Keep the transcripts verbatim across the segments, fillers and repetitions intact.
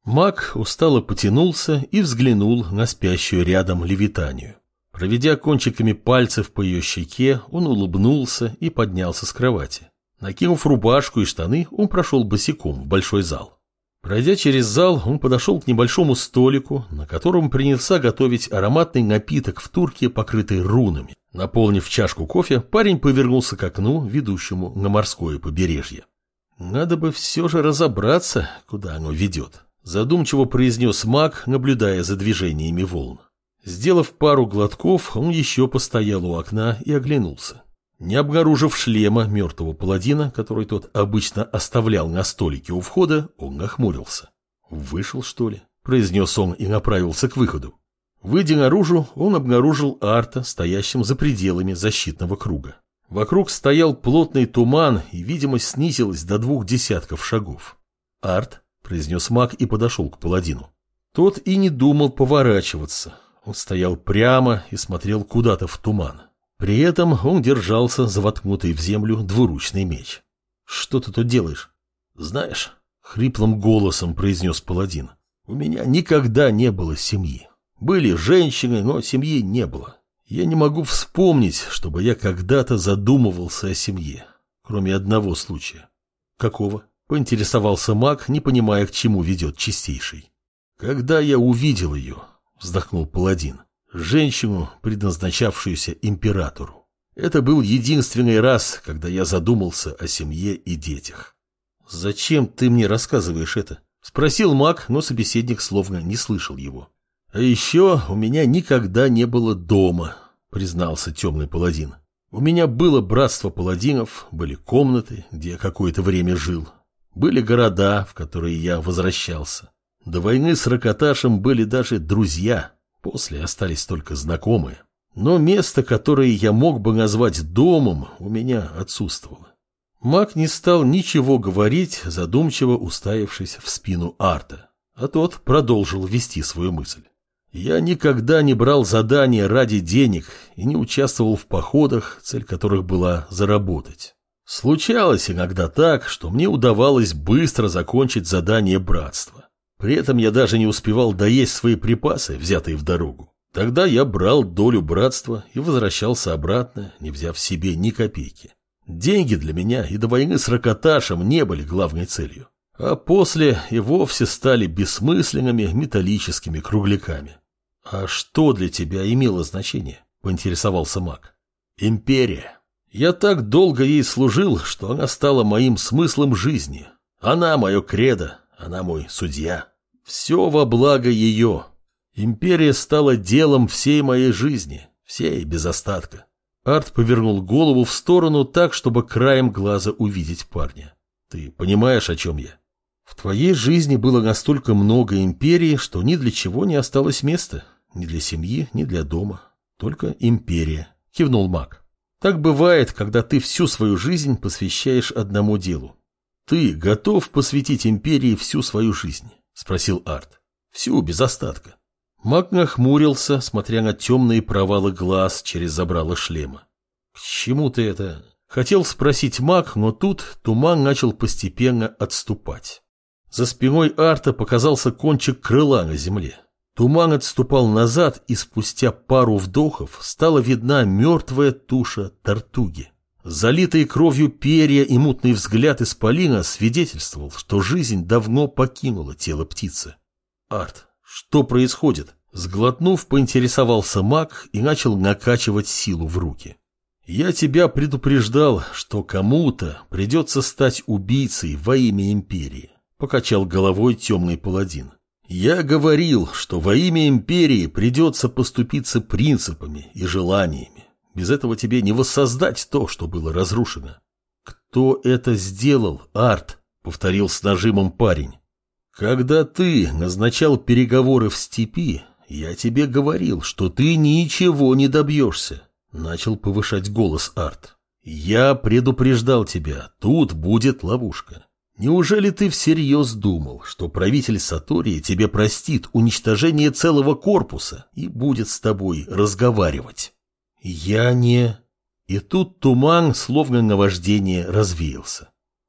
Маг устало потянулся и взглянул на спящую рядом Левитанию. Проведя кончиками пальцев по ее щеке, он улыбнулся и поднялся с кровати. Накинув рубашку и штаны, он прошел босиком в большой зал. Пройдя через зал, он подошел к небольшому столику, на котором принялся готовить ароматный напиток в турке, покрытый рунами. Наполнив чашку кофе, парень повернулся к окну, ведущему на морское побережье. «Надо бы все же разобраться, куда оно ведет», — задумчиво произнес маг, наблюдая за движениями волн. Сделав пару глотков, он еще постоял у окна и оглянулся. Не обнаружив шлема мертвого паладина, который тот обычно оставлял на столике у входа, он нахмурился. «Вышел, что ли?» – произнес он и направился к выходу. Выйдя наружу, он обнаружил Арта, стоящим за пределами защитного круга. Вокруг стоял плотный туман, и видимость снизилась до двух десятков шагов. «Арт», – произнес маг и подошел к паладину. Тот и не думал поворачиваться. Он стоял прямо и смотрел куда-то в туман. При этом он держался за воткнутый в землю двуручный меч. «Что ты тут делаешь?» «Знаешь», — хриплым голосом произнес паладин, — «у меня никогда не было семьи. Были женщины, но семьи не было. Я не могу вспомнить, чтобы я когда-то задумывался о семье, кроме одного случая». «Какого?» — поинтересовался маг, не понимая, к чему ведет чистейший. «Когда я увидел ее», — вздохнул паладин, — «женщину, предназначавшуюся императору. Это был единственный раз, когда я задумался о семье и детях». «Зачем ты мне рассказываешь это?» — спросил маг, но собеседник словно не слышал его. «А еще у меня никогда не было дома», — признался темный паладин. «У меня было братство паладинов, были комнаты, где я какое-то время жил, были города, в которые я возвращался. До войны с Ракоташем были даже друзья, после остались только знакомые. Но место, которое я мог бы назвать домом, у меня отсутствовало». Маг не стал ничего говорить, задумчиво уставившись в спину Арта, а тот продолжил вести свою мысль. «Я никогда не брал задания ради денег и не участвовал в походах, цель которых была заработать. Случалось иногда так, что мне удавалось быстро закончить задание братства. При этом я даже не успевал доесть свои припасы, взятые в дорогу. Тогда я брал долю братства и возвращался обратно, не взяв себе ни копейки. Деньги для меня и до войны с Ракоташем не были главной целью, а после и вовсе стали бессмысленными металлическими кругляками». «А что для тебя имело значение?» – поинтересовался маг. «Империя. Я так долго ей служил, что она стала моим смыслом жизни. Она мое кредо, она мой судья. Все во благо ее. Империя стала делом всей моей жизни, всей без остатка». Арт повернул голову в сторону так, чтобы краем глаза увидеть парня. «Ты понимаешь, о чем я?» «В твоей жизни было настолько много империи, что ни для чего не осталось места. Ни для семьи, ни для дома. Только империя», — кивнул маг. «Так бывает, когда ты всю свою жизнь посвящаешь одному делу». «Ты готов посвятить империи всю свою жизнь?» — спросил Арт. «Всю, без остатка». Маг нахмурился, смотря на темные провалы глаз через забрало шлема. «К чему ты это?» — хотел спросить маг, но тут туман начал постепенно отступать. За спиной Арта показался кончик крыла на земле. Туман отступал назад, и спустя пару вдохов стала видна мертвая туша тартуги. Залитые кровью перья и мутный взгляд исполина свидетельствовал, что жизнь давно покинула тело птицы. «Арт, что происходит?» Сглотнув, поинтересовался маг и начал накачивать силу в руки. «Я тебя предупреждал, что кому-то придется стать убийцей во имя империи», — покачал головой темный паладин. «Я говорил, что во имя империи придется поступиться принципами и желаниями. Без этого тебе не воссоздать то, что было разрушено». «Кто это сделал, Арт?» — повторил с нажимом парень. «Когда ты назначал переговоры в степи, я тебе говорил, что ты ничего не добьешься», — начал повышать голос Арт. «Я предупреждал тебя, тут будет ловушка. Неужели ты всерьез думал, что правитель Сатории тебе простит уничтожение целого корпуса и будет с тобой разговаривать?» «Я не...» И тут туман, словно наваждение, развеялся.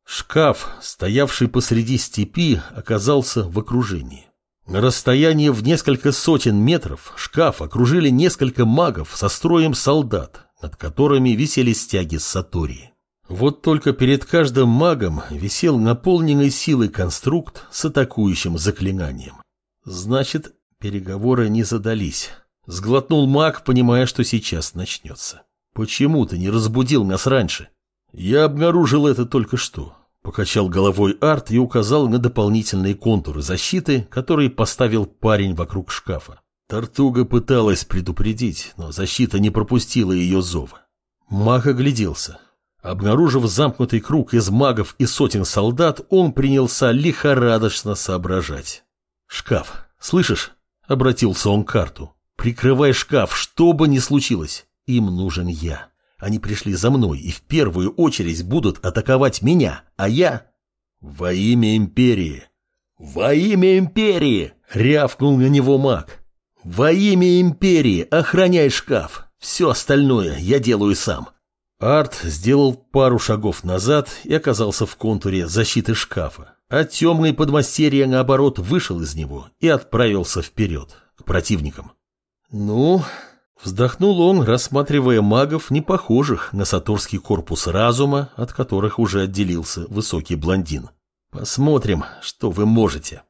Шкаф, стоявший посреди степи, оказался в окружении. На расстоянии в несколько сотен метров шкаф окружили несколько магов со строем солдат, над которыми висели стяги сатории. Вот только перед каждым магом висел наполненный силой конструкт с атакующим заклинанием. Значит, переговоры не задались. Сглотнул маг, понимая, что сейчас начнется. Почему ты не разбудил нас раньше? Я обнаружил это только что. Покачал головой Арт и указал на дополнительные контуры защиты, которые поставил парень вокруг шкафа. Тартуга пыталась предупредить, но защита не пропустила ее зова. Маг огляделся. Обнаружив замкнутый круг из магов и сотен солдат, он принялся лихорадочно соображать. «Шкаф, слышишь?» — обратился он к Арту. «Прикрывай шкаф, что бы ни случилось. Им нужен я. Они пришли за мной и в первую очередь будут атаковать меня, а я...» «Во имя Империи!» «Во имя Империи!» — рявкнул на него маг. «Во имя Империи охраняй шкаф. Все остальное я делаю сам». Арт сделал пару шагов назад и оказался в контуре защиты шкафа, а темный подмастерье, наоборот, вышел из него и отправился вперед, к противникам. «Ну...» — вздохнул он, рассматривая магов, не похожих на саторский корпус разума, от которых уже отделился высокий блондин. «Посмотрим, что вы можете».